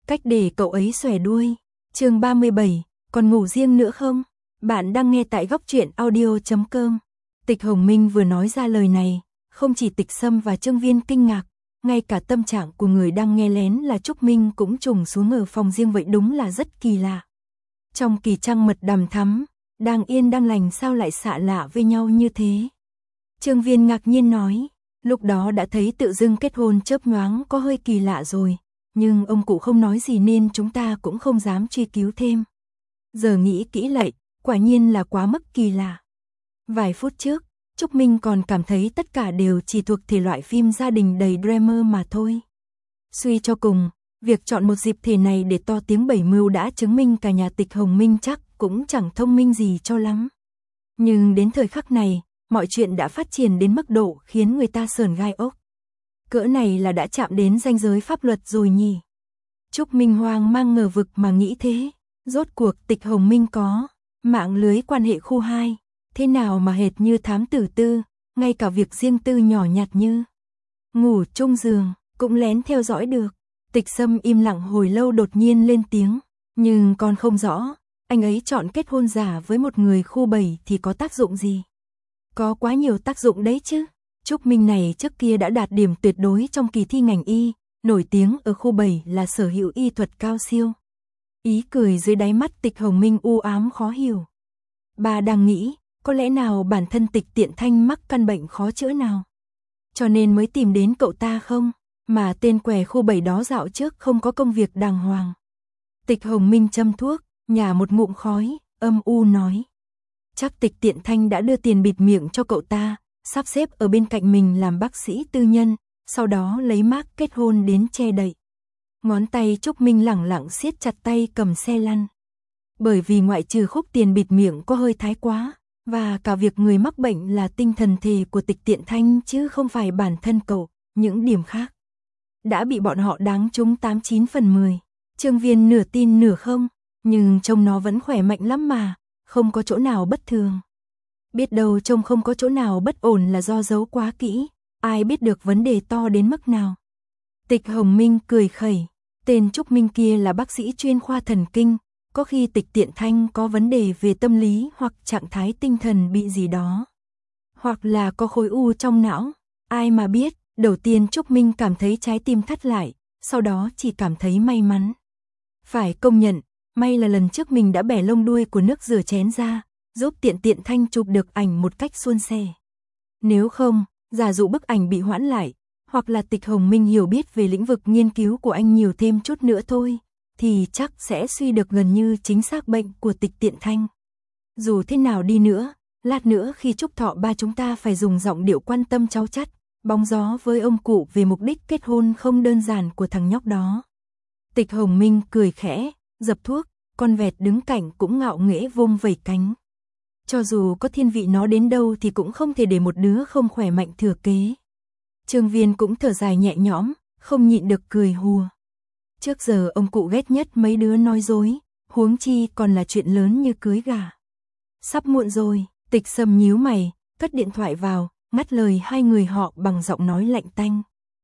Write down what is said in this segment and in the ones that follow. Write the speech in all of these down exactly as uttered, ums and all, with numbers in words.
cách để cậu ấy xòe đuôi. Chương ba mươi bảy, còn ngủ riêng nữa không? Bạn đang nghe tại góc truyện audio chấm com. Tịch Hồng Minh vừa nói ra lời này, không chỉ Tịch Sâm và Trương Viên kinh ngạc, ngay cả tâm trạng của người đang nghe lén là Trúc Minh cũng trùng xuống ở phòng riêng, vậy đúng là rất kỳ lạ. Trong kỳ trăng mật đằm thắm, đang yên đang lành sao lại xạ lạ với nhau như thế? Trương Viên ngạc nhiên nói, lúc đó đã thấy tự dưng kết hôn chớp nhoáng có hơi kỳ lạ rồi, nhưng ông cụ không nói gì nên chúng ta cũng không dám truy cứu thêm. Giờ nghĩ kỹ lại, quả nhiên là quá mức kỳ lạ. Vài phút trước, Trúc Minh còn cảm thấy tất cả đều chỉ thuộc thể loại phim gia đình đầy drama mà thôi. Suy cho cùng, việc chọn một dịp thể này để to tiếng bảy mưu đã chứng minh cả nhà Tịch Hồng Minh chắc cũng chẳng thông minh gì cho lắm. Nhưng đến thời khắc này, mọi chuyện đã phát triển đến mức độ khiến người ta sởn gai ốc. Cỡ này là đã chạm đến ranh giới pháp luật rồi nhỉ? Trúc Minh hoang mang ngờ vực mà nghĩ thế. Rốt cuộc Tịch Hồng Minh có mạng lưới quan hệ khu hai, thế nào mà hệt như thám tử tư, ngay cả việc riêng tư nhỏ nhặt như ngủ chung giường cũng lén theo dõi được. Tịch Sâm im lặng hồi lâu đột nhiên lên tiếng, nhưng con không rõ, anh ấy chọn kết hôn giả với một người khu bảy thì có tác dụng gì? Có quá nhiều tác dụng đấy chứ. Trúc Minh này trước kia đã đạt điểm tuyệt đối trong kỳ thi ngành y, nổi tiếng ở khu bảy là sở hữu y thuật cao siêu. Ý cười dưới đáy mắt Tịch Hồng Minh u ám khó hiểu. Bà đang nghĩ, có lẽ nào bản thân Tịch Tiện Thanh mắc căn bệnh khó chữa nào, cho nên mới tìm đến cậu ta không? Mà tên què khu bảy đó dạo trước không có công việc đàng hoàng. Tịch Hồng Minh châm thuốc, nhả một ngụm khói, âm u nói. Chắc Tịch Tiện Thanh đã đưa tiền bịt miệng cho cậu ta, sắp xếp ở bên cạnh mình làm bác sĩ tư nhân, sau đó lấy mác kết hôn đến che đậy. Ngón tay Trúc Minh lẳng lặng siết chặt tay cầm xe lăn. Bởi vì ngoại trừ khúc tiền bịt miệng có hơi thái quá, và cả việc người mắc bệnh là tinh thần thể của Tịch Tiện Thanh chứ không phải bản thân cậu, những điểm khác đã bị bọn họ đáng trúng tám chín phần mười. Trương Viên nửa tin nửa không, nhưng trông nó vẫn khỏe mạnh lắm mà, không có chỗ nào bất thường. Biết đâu trông không có chỗ nào bất ổn là do giấu quá kỹ, ai biết được vấn đề to đến mức nào. Tịch Hồng Minh cười khẩy, tên Trúc Minh kia là bác sĩ chuyên khoa thần kinh, có khi Tịch Tiện Thanh có vấn đề về tâm lý hoặc trạng thái tinh thần bị gì đó, hoặc là có khối u trong não, ai mà biết. Đầu tiên Trúc Minh cảm thấy trái tim thắt lại, sau đó chỉ cảm thấy may mắn. Phải công nhận, may là lần trước mình đã bẻ lông đuôi của nước rửa chén ra, giúp Tiện Tiện Thanh chụp được ảnh một cách suôn sẻ. Nếu không, giả dụ bức ảnh bị hoãn lại, hoặc là Tịch Hồng Minh hiểu biết về lĩnh vực nghiên cứu của anh nhiều thêm chút nữa thôi, thì chắc sẽ suy được gần như chính xác bệnh của Tịch Tiện Thanh. Dù thế nào đi nữa, lát nữa khi chúc thọ ba chúng ta phải dùng giọng điệu quan tâm cháu chắt, bóng gió với ông cụ về mục đích kết hôn không đơn giản của thằng nhóc đó. Tịch Hồng Minh cười khẽ, dập thuốc, con vẹt đứng cạnh cũng ngạo nghễ vung vẩy cánh. Cho dù có thiên vị nó đến đâu thì cũng không thể để một đứa không khỏe mạnh thừa kế. Trương Viên cũng thở dài nhẹ nhõm, không nhịn được cười hùa. Trước giờ ông cụ ghét nhất mấy đứa nói dối, huống chi còn là chuyện lớn như cưới gả. Sắp muộn rồi, Tịch Sâm nhíu mày, cất điện thoại vào, ngắt lời hai người họ bằng giọng nói lạnh tanh.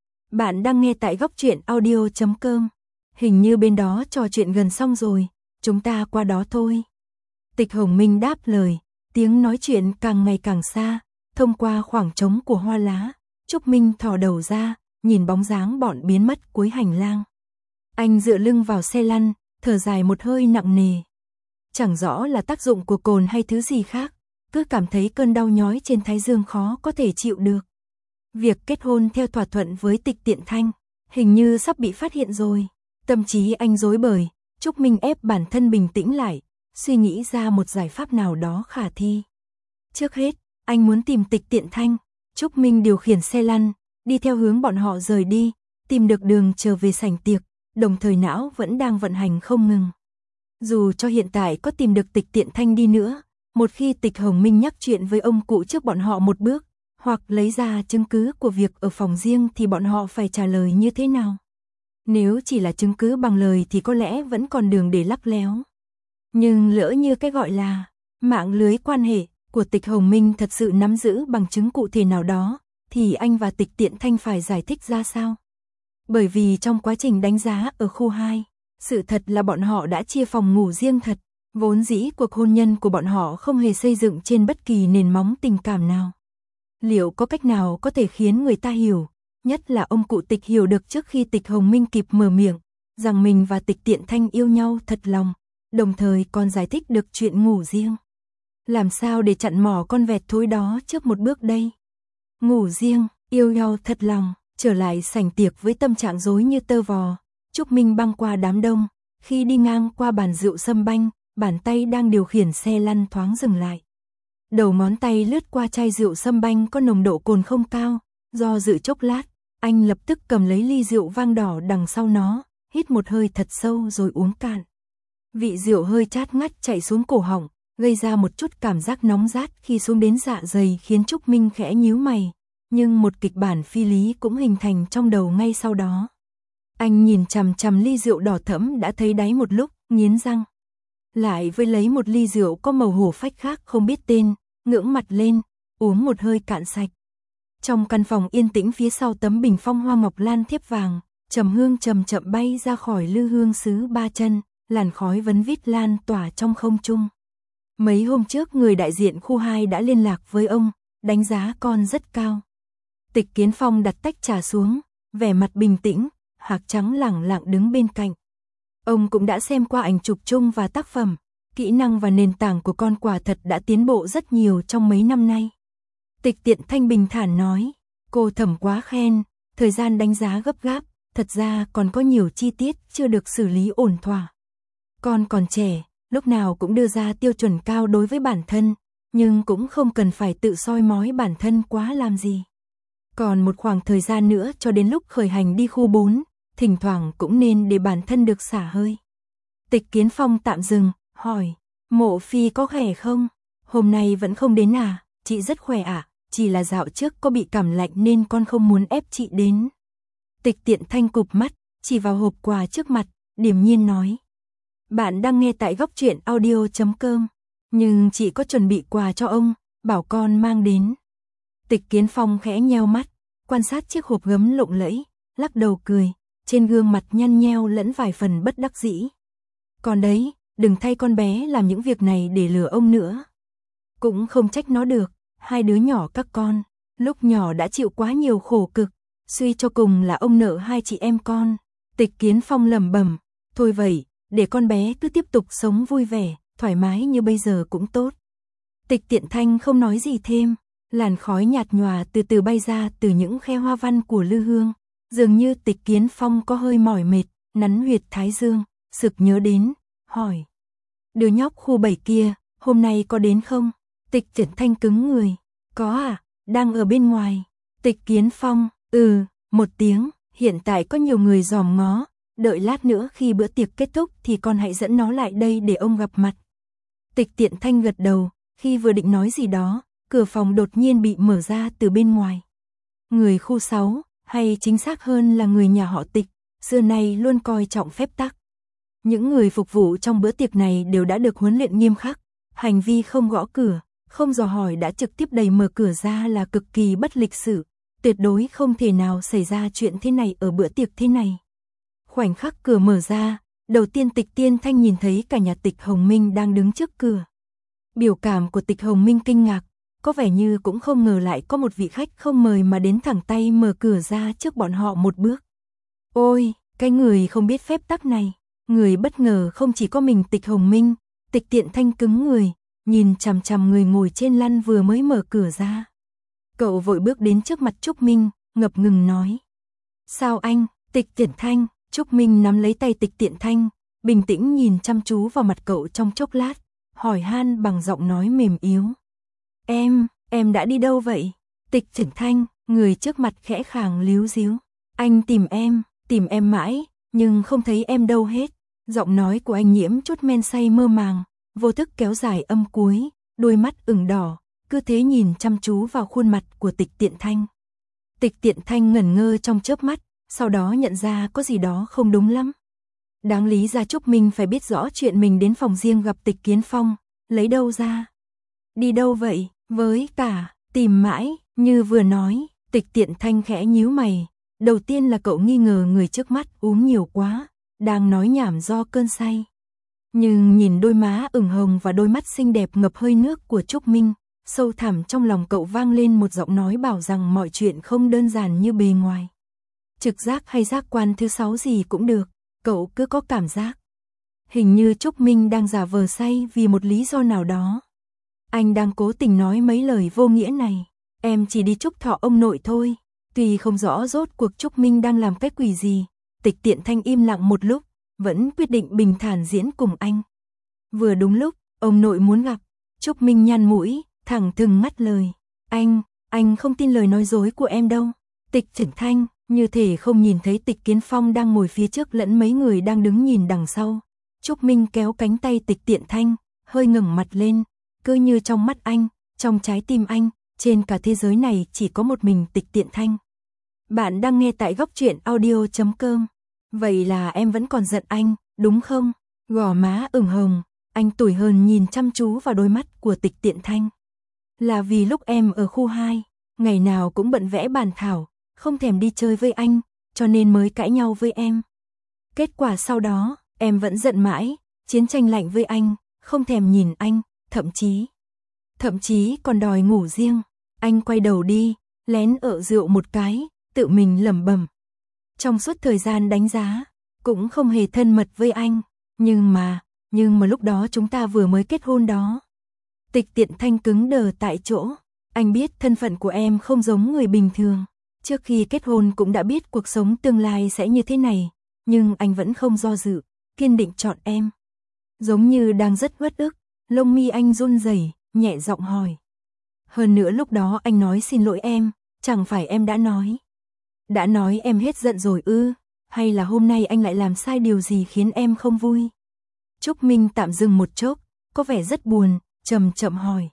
Bạn đang nghe tại góc truyện audio chấm com. Hình như bên đó trò chuyện gần xong rồi, chúng ta qua đó thôi. Tịch Hồng Minh đáp lời, tiếng nói chuyện càng ngày càng xa, thông qua khoảng trống của hoa lá. Trúc Minh thò đầu ra, nhìn bóng dáng bọn biến mất cuối hành lang. Anh dựa lưng vào xe lăn, thở dài một hơi nặng nề. Chẳng rõ là tác dụng của cồn hay thứ gì khác, cứ cảm thấy cơn đau nhói trên thái dương khó có thể chịu được. Việc kết hôn theo thỏa thuận với Tịch Tiện Thanh, hình như sắp bị phát hiện rồi. Tâm trí anh rối bời, Trúc Minh ép bản thân bình tĩnh lại, suy nghĩ ra một giải pháp nào đó khả thi. Trước hết, anh muốn tìm Tịch Tiện Thanh. Trúc Minh điều khiển xe lăn, đi theo hướng bọn họ rời đi, tìm được đường trở về sảnh tiệc, đồng thời não vẫn đang vận hành không ngừng. Dù cho hiện tại có tìm được Tịch Tiện Thanh đi nữa, một khi Tịch Hồng Minh nhắc chuyện với ông cụ trước bọn họ một bước, hoặc lấy ra chứng cứ của việc ở phòng riêng thì bọn họ phải trả lời như thế nào? Nếu chỉ là chứng cứ bằng lời thì có lẽ vẫn còn đường để lắc léo. Nhưng lỡ như cái gọi là mạng lưới quan hệ của Tịch Hồng Minh thật sự nắm giữ bằng chứng cụ thể nào đó, thì anh và Tịch Tiện Thanh phải giải thích ra sao? Bởi vì trong quá trình đánh giá ở khu hai, Sự thật là bọn họ đã chia phòng ngủ riêng thật, vốn dĩ cuộc hôn nhân của bọn họ không hề xây dựng trên bất kỳ nền móng tình cảm nào. Liệu có cách nào có thể khiến người ta hiểu, nhất là ông cụ Tịch hiểu được trước khi Tịch Hồng Minh kịp mở miệng, rằng mình và Tịch Tiện Thanh yêu nhau thật lòng, đồng thời còn giải thích được chuyện ngủ riêng. Làm sao để chặn mỏ con vẹt thối đó trước một bước đây? Ngủ riêng, yêu nhau thật lòng, trở lại sảnh tiệc với tâm trạng rối như tơ vò. Trúc Minh băng qua đám đông, khi đi ngang qua bàn rượu Sâm Banh, bàn tay đang điều khiển xe lăn thoáng dừng lại. Đầu ngón tay lướt qua chai rượu Sâm Banh có nồng độ cồn không cao, do dự chốc lát, anh lập tức cầm lấy ly rượu vang đỏ đằng sau nó, hít một hơi thật sâu rồi uống cạn. Vị rượu hơi chát ngắt chảy xuống cổ họng, gây ra một chút cảm giác nóng rát khi xuống đến dạ dày khiến Trúc Minh khẽ nhíu mày, nhưng một kịch bản phi lý cũng hình thành trong đầu ngay sau đó. Anh nhìn chằm chằm ly rượu đỏ thẫm đã thấy đáy một lúc, nghiến răng. Lại với lấy một ly rượu có màu hổ phách khác không biết tên, ngưỡng mặt lên, uống một hơi cạn sạch. Trong căn phòng yên tĩnh phía sau tấm bình phong hoa ngọc lan thiếp vàng, trầm hương chậm chậm bay ra khỏi lư hương sứ ba chân, làn khói vấn vít lan tỏa trong không trung. Mấy hôm trước người đại diện khu hai đã liên lạc với ông, đánh giá con rất cao. Tịch Kiến Phong đặt tách trà xuống, vẻ mặt bình tĩnh, hạc trắng lẳng lặng đứng bên cạnh. Ông cũng đã xem qua ảnh chụp chung và tác phẩm, kỹ năng và nền tảng của con quả thật đã tiến bộ rất nhiều trong mấy năm nay. Tịch Tiện Thanh bình thản nói, cô Thẩm quá khen, thời gian đánh giá gấp gáp, thật ra còn có nhiều chi tiết chưa được xử lý ổn thỏa. Con còn trẻ, lúc nào cũng đưa ra tiêu chuẩn cao đối với bản thân, nhưng cũng không cần phải tự soi mói bản thân quá làm gì. Còn một khoảng thời gian nữa cho đến lúc khởi hành đi khu bốn, thỉnh thoảng cũng nên để bản thân được xả hơi. Tịch Kiến Phong tạm dừng, hỏi, Mộ Phi có khỏe không? Hôm nay vẫn không đến à? Chị rất khỏe ạ, à? Chỉ là dạo trước có bị cảm lạnh nên con không muốn ép chị đến. Tịch Tiện Thanh cụp mắt, chỉ vào hộp quà trước mặt, điềm nhiên nói. Bạn đang nghe tại góc truyện audio chấm com, nhưng chị có chuẩn bị quà cho ông, bảo con mang đến. Tịch Kiến Phong khẽ nheo mắt, quan sát chiếc hộp gấm lộng lẫy, lắc đầu cười, trên gương mặt nhăn nheo lẫn vài phần bất đắc dĩ. Còn đấy, đừng thay con bé làm những việc này để lừa ông nữa. Cũng không trách nó được, hai đứa nhỏ các con, lúc nhỏ đã chịu quá nhiều khổ cực, suy cho cùng là ông nợ hai chị em con. Tịch Kiến Phong lẩm bẩm, thôi vậy, để con bé cứ tiếp tục sống vui vẻ, thoải mái như bây giờ cũng tốt. Tịch Tiện Thanh không nói gì thêm, làn khói nhạt nhòa từ từ bay ra từ những khe hoa văn của lư hương, dường như Tịch Kiến Phong có hơi mỏi mệt, nắn huyệt thái dương, sực nhớ đến, hỏi. Đứa nhóc khu bảy kia, hôm nay có đến không? Tịch Tiện Thanh cứng người, có à, đang ở bên ngoài. Tịch Kiến Phong, ừ, một tiếng, hiện tại có nhiều người dòm ngó, đợi lát nữa khi bữa tiệc kết thúc thì con hãy dẫn nó lại đây để ông gặp mặt. Tịch Tiện Thanh gật đầu, khi vừa định nói gì đó, cửa phòng đột nhiên bị mở ra từ bên ngoài. Người khu sáu, hay chính xác hơn là người nhà họ Tịch, xưa nay luôn coi trọng phép tắc. Những người phục vụ trong bữa tiệc này đều đã được huấn luyện nghiêm khắc, hành vi không gõ cửa, không dò hỏi đã trực tiếp đẩy mở cửa ra là cực kỳ bất lịch sự, tuyệt đối không thể nào xảy ra chuyện thế này ở bữa tiệc thế này. Khoảnh khắc cửa mở ra, đầu tiên Tịch Tiên Thanh nhìn thấy cả nhà Tịch Hồng Minh đang đứng trước cửa. Biểu cảm của Tịch Hồng Minh kinh ngạc, có vẻ như cũng không ngờ lại có một vị khách không mời mà đến thẳng tay mở cửa ra trước bọn họ một bước. Ôi, cái người không biết phép tắc này, người bất ngờ không chỉ có mình Tịch Hồng Minh. Tịch Tiện Thanh cứng người, nhìn chằm chằm người ngồi trên lăn vừa mới mở cửa ra. Cậu vội bước đến trước mặt Trúc Minh, ngập ngừng nói. Sao anh? Tịch Tiện Thanh. Trúc Minh nắm lấy tay Tịch Tiện Thanh, bình tĩnh nhìn chăm chú vào mặt cậu trong chốc lát, hỏi han bằng giọng nói mềm yếu. Em, em đã đi đâu vậy? Tịch Tiện Thanh, người trước mặt khẽ khàng líu díu. Anh tìm em, tìm em mãi, nhưng không thấy em đâu hết. Giọng nói của anh nhiễm chút men say mơ màng, vô thức kéo dài âm cuối, đôi mắt ửng đỏ, cứ thế nhìn chăm chú vào khuôn mặt của Tịch Tiện Thanh. Tịch Tiện Thanh ngẩn ngơ trong chớp mắt, sau đó nhận ra có gì đó không đúng lắm. Đáng lý ra Trúc Minh phải biết rõ chuyện mình đến phòng riêng gặp Tịch Kiến Phong, lấy đâu ra? Đi đâu vậy? Với cả, tìm mãi, như vừa nói, Tịch Tiện Thanh khẽ nhíu mày. Đầu tiên là cậu nghi ngờ người trước mắt uống nhiều quá, đang nói nhảm do cơn say. Nhưng nhìn đôi má ửng hồng và đôi mắt xinh đẹp ngập hơi nước của Trúc Minh, sâu thẳm trong lòng cậu vang lên một giọng nói bảo rằng mọi chuyện không đơn giản như bề ngoài. Trực giác hay giác quan thứ sáu gì cũng được, cậu cứ có cảm giác. Hình như Trúc Minh đang giả vờ say vì một lý do nào đó. Anh đang cố tình nói mấy lời vô nghĩa này. Em chỉ đi chúc thọ ông nội thôi. Tuy không rõ rốt cuộc Trúc Minh đang làm cái quỷ gì, Tịch Tiện Thanh im lặng một lúc, vẫn quyết định bình thản diễn cùng anh. Vừa đúng lúc, ông nội muốn gặp. Trúc Minh nhăn mũi, thẳng thừng ngắt lời. Anh, anh không tin lời nói dối của em đâu. Tịch Tiện Thanh, như thể không nhìn thấy Tịch Kiến Phong đang ngồi phía trước lẫn mấy người đang đứng nhìn đằng sau. Trúc Minh kéo cánh tay Tịch Tiện Thanh, hơi ngẩng mặt lên, cứ như trong mắt anh, trong trái tim anh, trên cả thế giới này chỉ có một mình Tịch Tiện Thanh. Bạn đang nghe tại góc truyện audio chấm com. Vậy là em vẫn còn giận anh, đúng không? Gò má ửng hồng, anh tủi hờn nhìn chăm chú vào đôi mắt của Tịch Tiện Thanh. Là vì lúc em ở khu hai, ngày nào cũng bận vẽ bàn thảo, không thèm đi chơi với anh, cho nên mới cãi nhau với em. Kết quả sau đó, em vẫn giận mãi, chiến tranh lạnh với anh, không thèm nhìn anh, thậm chí, thậm chí còn đòi ngủ riêng. Anh quay đầu đi, lén ợ rượu một cái, tự mình lẩm bẩm. Trong suốt thời gian đánh giá, cũng không hề thân mật với anh, nhưng mà, nhưng mà lúc đó chúng ta vừa mới kết hôn đó. Tịch Tiện Thanh cứng đờ tại chỗ, anh biết thân phận của em không giống người bình thường. Trước khi kết hôn cũng đã biết cuộc sống tương lai sẽ như thế này, nhưng anh vẫn không do dự, kiên định chọn em. Giống như đang rất uất ức, lông mi anh run rẩy, nhẹ giọng hỏi. Hơn nữa lúc đó anh nói xin lỗi em, chẳng phải em đã nói. Đã nói em hết giận rồi ư, hay là hôm nay anh lại làm sai điều gì khiến em không vui? Trúc Minh tạm dừng một chốc, có vẻ rất buồn, chậm chậm hỏi.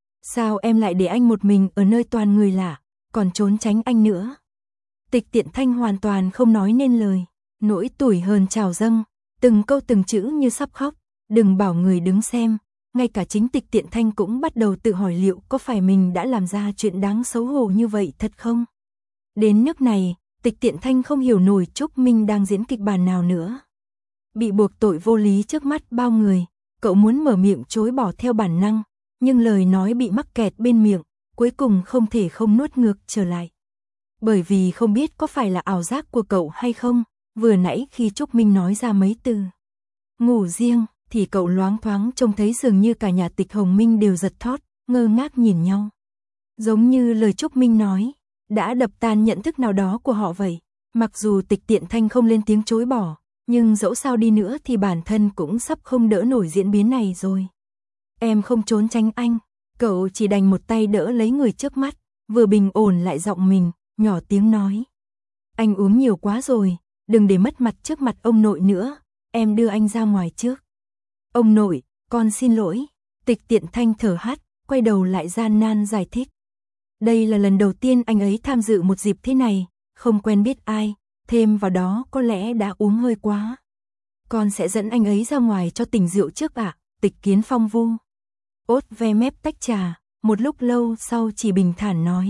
Sao em lại để anh một mình ở nơi toàn người lạ, còn trốn tránh anh nữa? Tịch Tiện Thanh hoàn toàn không nói nên lời, nỗi tủi hờn trào dâng, từng câu từng chữ như sắp khóc, đừng bảo người đứng xem, ngay cả chính Tịch Tiện Thanh cũng bắt đầu tự hỏi liệu có phải mình đã làm ra chuyện đáng xấu hổ như vậy thật không? Đến nước này, Tịch Tiện Thanh không hiểu nổi Trúc Minh đang diễn kịch bản nào nữa. Bị buộc tội vô lý trước mắt bao người, cậu muốn mở miệng chối bỏ theo bản năng, nhưng lời nói bị mắc kẹt bên miệng, cuối cùng không thể không nuốt ngược trở lại. Bởi vì không biết có phải là ảo giác của cậu hay không, vừa nãy khi Trúc Minh nói ra mấy từ ngủ riêng, thì cậu loáng thoáng trông thấy dường như cả nhà Tịch Hồng Minh đều giật thót, ngơ ngác nhìn nhau. Giống như lời Trúc Minh nói, đã đập tan nhận thức nào đó của họ vậy. Mặc dù Tịch Tiện Thanh không lên tiếng chối bỏ, nhưng dẫu sao đi nữa thì bản thân cũng sắp không đỡ nổi diễn biến này rồi. Em không trốn tránh anh, cậu chỉ đành một tay đỡ lấy người trước mắt, vừa bình ổn lại giọng mình, nhỏ tiếng nói. Anh uống nhiều quá rồi, đừng để mất mặt trước mặt ông nội nữa, em đưa anh ra ngoài trước. Ông nội, con xin lỗi. Tịch Tiện Thanh thở hắt, quay đầu lại gian nan giải thích. Đây là lần đầu tiên anh ấy tham dự một dịp thế này, không quen biết ai, thêm vào đó có lẽ đã uống hơi quá. Con sẽ dẫn anh ấy ra ngoài cho tỉnh rượu trước ạ. À? Tịch Kiến Phong vu ốt ve mép tách trà, một lúc lâu sau chỉ bình thản nói.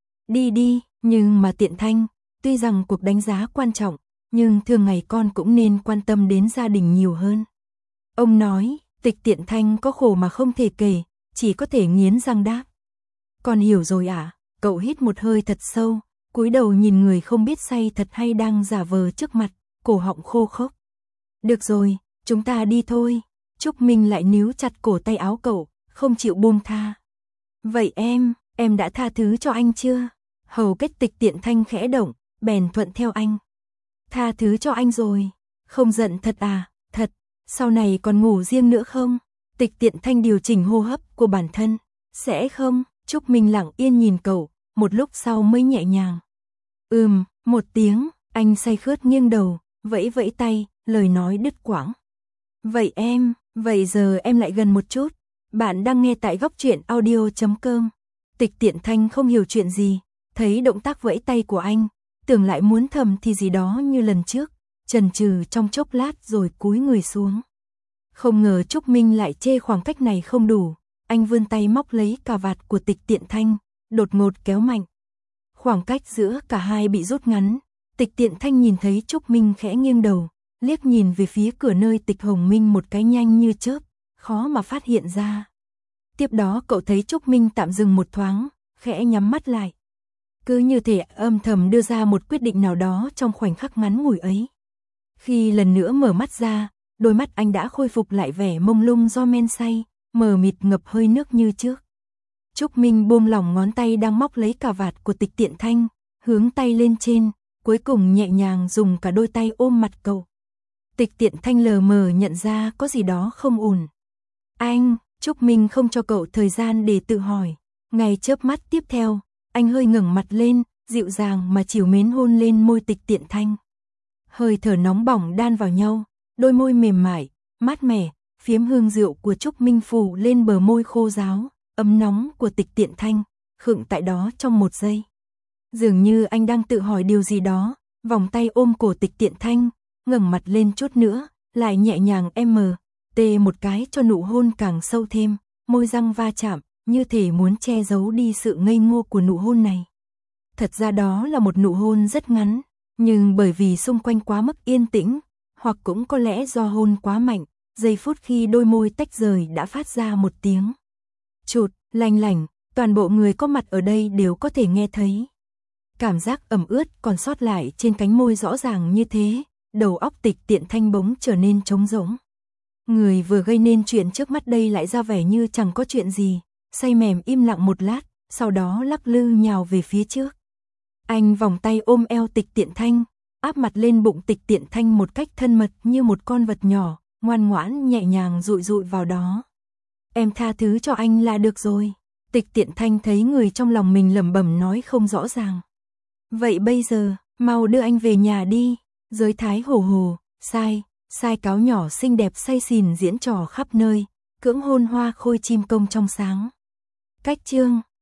Đi đi, nhưng mà Tiện Thanh, tuy rằng cuộc đánh giá quan trọng, nhưng thường ngày con cũng nên quan tâm đến gia đình nhiều hơn. Ông nói, Tịch Tiện Thanh có khổ mà không thể kể, chỉ có thể nghiến răng đáp. Con hiểu rồi ạ. À? Cậu hít một hơi thật sâu, cúi đầu nhìn người không biết say thật hay đang giả vờ trước mặt, cổ họng khô khốc. Được rồi, chúng ta đi thôi. Trúc Minh lại níu chặt cổ tay áo cậu, không chịu buông tha. Vậy em, em đã tha thứ cho anh chưa? Hầu kết Tịch Tiện Thanh khẽ động, bèn thuận theo anh. Tha thứ cho anh rồi. Không giận thật à? Thật. Sau này còn ngủ riêng nữa không? Tịch Tiện Thanh điều chỉnh hô hấp của bản thân. Sẽ không? Trúc Minh lặng yên nhìn cậu, một lúc sau mới nhẹ nhàng. Ừm, một tiếng, anh say khướt nghiêng đầu, vẫy vẫy tay, lời nói đứt quãng. Vậy em, vậy giờ em lại gần một chút. Bạn đang nghe tại góc truyện audio chấm com. Tịch Tiện Thanh không hiểu chuyện gì, thấy động tác vẫy tay của anh, tưởng lại muốn thầm thì gì đó như lần trước, chần chừ trong chốc lát rồi cúi người xuống. Không ngờ Trúc Minh lại chê khoảng cách này không đủ, anh vươn tay móc lấy cà vạt của Tịch Tiện Thanh, đột ngột kéo mạnh. Khoảng cách giữa cả hai bị rút ngắn, Tịch Tiện Thanh nhìn thấy Trúc Minh khẽ nghiêng đầu, liếc nhìn về phía cửa nơi Tịch Hồng Minh một cái nhanh như chớp, khó mà phát hiện ra. Tiếp đó cậu thấy Trúc Minh tạm dừng một thoáng, khẽ nhắm mắt lại. Cứ như thể âm thầm đưa ra một quyết định nào đó trong khoảnh khắc ngắn ngủi ấy. Khi lần nữa mở mắt ra, đôi mắt anh đã khôi phục lại vẻ mông lung do men say, mờ mịt ngập hơi nước như trước. Trúc Minh buông lỏng ngón tay đang móc lấy cà vạt của Tịch Tiện Thanh, hướng tay lên trên, cuối cùng nhẹ nhàng dùng cả đôi tay ôm mặt cậu. Tịch Tiện Thanh lờ mờ nhận ra có gì đó không ổn. Anh, Trúc Minh không cho cậu thời gian để tự hỏi. Ngay chớp mắt tiếp theo, anh hơi ngẩng mặt lên, dịu dàng mà trìu mến hôn lên môi Tịch Tiện Thanh. Hơi thở nóng bỏng đan vào nhau, đôi môi mềm mại, mát mẻ, phiếm hương rượu của Trúc Minh phủ lên bờ môi khô ráo, ấm nóng của Tịch Tiện Thanh, khựng tại đó trong một giây. Dường như anh đang tự hỏi điều gì đó, vòng tay ôm cổ Tịch Tiện Thanh, ngẩng mặt lên chút nữa, lại nhẹ nhàng em tê một cái cho nụ hôn càng sâu thêm, môi răng va chạm, như thể muốn che giấu đi sự ngây ngô của nụ hôn này. Thật ra đó là một nụ hôn rất ngắn, nhưng bởi vì xung quanh quá mức yên tĩnh, hoặc cũng có lẽ do hôn quá mạnh, giây phút khi đôi môi tách rời đã phát ra một tiếng chụt, lanh lảnh, toàn bộ người có mặt ở đây đều có thể nghe thấy. Cảm giác ẩm ướt còn sót lại trên cánh môi rõ ràng như thế, đầu óc Tịch Tiện Thanh bỗng trở nên trống rỗng. Người vừa gây nên chuyện trước mắt đây lại ra vẻ như chẳng có chuyện gì, say mềm im lặng một lát, sau đó lắc lư nhào về phía trước. Anh vòng tay ôm eo Tịch Tiện Thanh, áp mặt lên bụng Tịch Tiện Thanh một cách thân mật như một con vật nhỏ, ngoan ngoãn nhẹ nhàng dụi dụi vào đó. Em tha thứ cho anh là được rồi. Tịch Tiện Thanh thấy người trong lòng mình lẩm bẩm nói không rõ ràng. Vậy bây giờ, mau đưa anh về nhà đi. Giới thái hồ hồ, sai, sai cáo nhỏ xinh đẹp say xỉn diễn trò khắp nơi, cưỡng hôn hoa khôi chim công trong sáng. Cách chương